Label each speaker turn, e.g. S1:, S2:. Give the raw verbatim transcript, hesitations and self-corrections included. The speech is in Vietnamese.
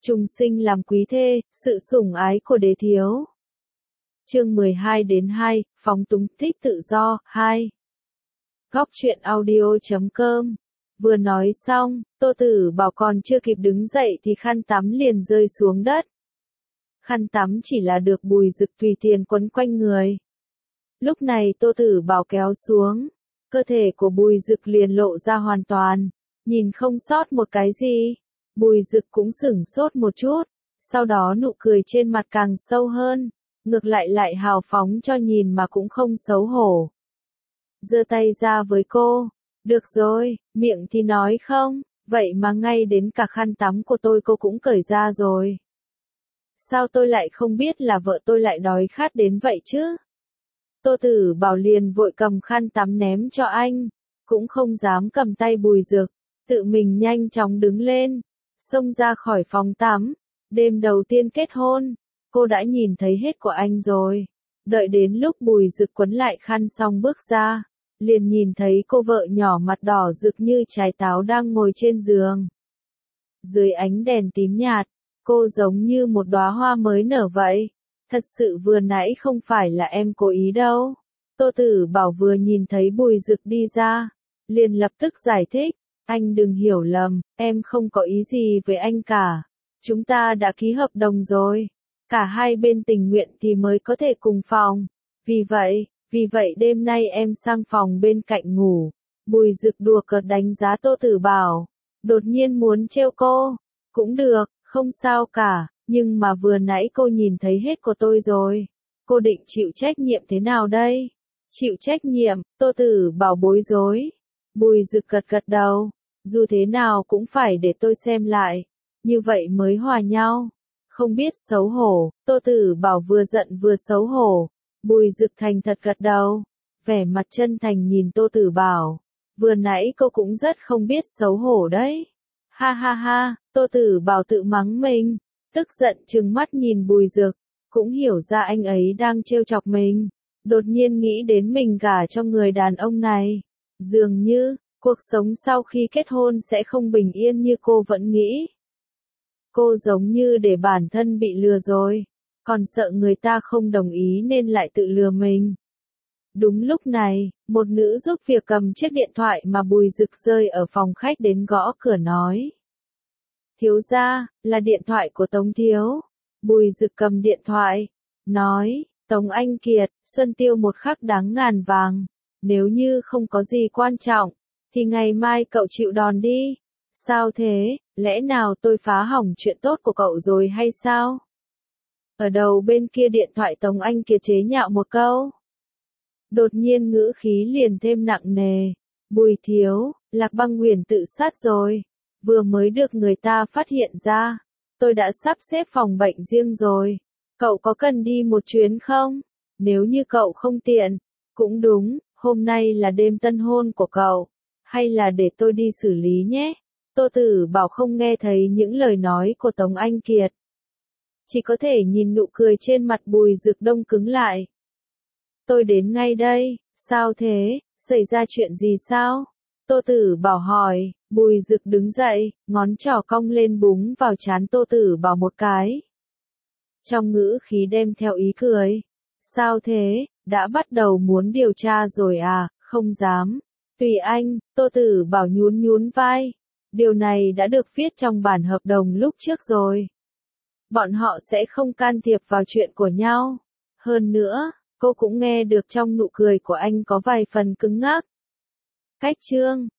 S1: Chung sinh làm quý thê, sự sủng ái của đế thiếu. Chương mười hai đến hai, phóng túng thích tự do, hai. Góc truyện audio chấm com. Vừa nói xong, Tô Tử Bảo còn chưa kịp đứng dậy thì khăn tắm liền rơi xuống đất. Khăn tắm chỉ là được Bùi Dực tùy tiện quấn quanh người. Lúc này Tô Tử Bảo kéo xuống, cơ thể của Bùi Dực liền lộ ra hoàn toàn, nhìn không sót một cái gì. Bùi Dực cũng sửng sốt một chút, sau đó nụ cười trên mặt càng sâu hơn, ngược lại lại hào phóng cho nhìn mà cũng không xấu hổ. Giơ tay ra với cô, được rồi, miệng thì nói không, vậy mà ngay đến cả khăn tắm của tôi cô cũng cởi ra rồi. Sao tôi lại không biết là vợ tôi lại đói khát đến vậy chứ? Tô Tử Bảo liền vội cầm khăn tắm ném cho anh, cũng không dám cầm tay Bùi Dực, tự mình nhanh chóng đứng lên, xông ra khỏi phòng tắm. Đêm đầu tiên kết hôn, cô đã nhìn thấy hết của anh rồi. Đợi đến lúc Bùi Dực quấn lại khăn xong bước ra, liền nhìn thấy cô vợ nhỏ mặt đỏ rực như trái táo đang ngồi trên giường. Dưới ánh đèn tím nhạt, cô giống như một đóa hoa mới nở vậy. Thật sự vừa nãy không phải là em cố ý đâu. Tô Tử Bảo vừa nhìn thấy Bùi Dực đi ra, liền lập tức giải thích, anh đừng hiểu lầm, em không có ý gì với anh cả. Chúng ta đã ký hợp đồng rồi, cả hai bên tình nguyện thì mới có thể cùng phòng. Vì vậy, vì vậy đêm nay em sang phòng bên cạnh ngủ. Bùi Dực đùa cợt đánh giá Tô Tử Bảo, đột nhiên muốn trêu cô. Cũng được, không sao cả, nhưng mà vừa nãy cô nhìn thấy hết của tôi rồi. Cô định chịu trách nhiệm thế nào đây? Chịu trách nhiệm, Tô Tử Bảo bối rối. Bùi Dực gật gật đầu, dù thế nào cũng phải để tôi xem lại, như vậy mới hòa nhau. Không biết xấu hổ, Tô Tử Bảo vừa giận vừa xấu hổ. Bùi Dực thành thật gật đầu, vẻ mặt chân thành nhìn Tô Tử Bảo, vừa nãy cô cũng rất không biết xấu hổ đấy. Ha ha ha, Tô Tử Bảo tự mắng mình, tức giận trừng mắt nhìn Bùi Dực, cũng hiểu ra anh ấy đang trêu chọc mình, đột nhiên nghĩ đến mình gả cho người đàn ông này. Dường như, cuộc sống sau khi kết hôn sẽ không bình yên như cô vẫn nghĩ. Cô giống như để bản thân bị lừa rồi, còn sợ người ta không đồng ý nên lại tự lừa mình. Đúng lúc này, một nữ giúp việc cầm chiếc điện thoại mà Bùi Dực rơi ở phòng khách đến gõ cửa nói. Thiếu gia, là điện thoại của Tống thiếu. Bùi Dực cầm điện thoại, nói, Tống Anh Kiệt, Xuân Tiêu một khắc đáng ngàn vàng. Nếu như không có gì quan trọng, thì ngày mai cậu chịu đòn đi. Sao thế, lẽ nào tôi phá hỏng chuyện tốt của cậu rồi hay sao? Ở đầu bên kia điện thoại Tống Anh Kiệt chế nhạo một câu. Đột nhiên ngữ khí liền thêm nặng nề. Bùi thiếu, Lạc Băng Huyền tự sát rồi. Vừa mới được người ta phát hiện ra. Tôi đã sắp xếp phòng bệnh riêng rồi. Cậu có cần đi một chuyến không? Nếu như cậu không tiện. Cũng đúng, hôm nay là đêm tân hôn của cậu. Hay là để tôi đi xử lý nhé? Tô Tử Bảo không nghe thấy những lời nói của Tống Anh Kiệt. Chỉ có thể nhìn nụ cười trên mặt Bùi Dực đông cứng lại. Tôi đến ngay đây, sao thế, xảy ra chuyện gì sao? Tô Tử Bảo hỏi. Bùi Dực đứng dậy, ngón trỏ cong lên búng vào trán Tô Tử Bảo một cái. Trong ngữ khí đem theo ý cười. Sao thế, đã bắt đầu muốn điều tra rồi à, không dám. Tùy anh, Tô Tử Bảo nhún nhún vai. Điều này đã được viết trong bản hợp đồng lúc trước rồi. Bọn họ sẽ không can thiệp vào chuyện của nhau. Hơn nữa, cô cũng nghe được trong nụ cười của anh có vài phần cứng ngắc. Cách chương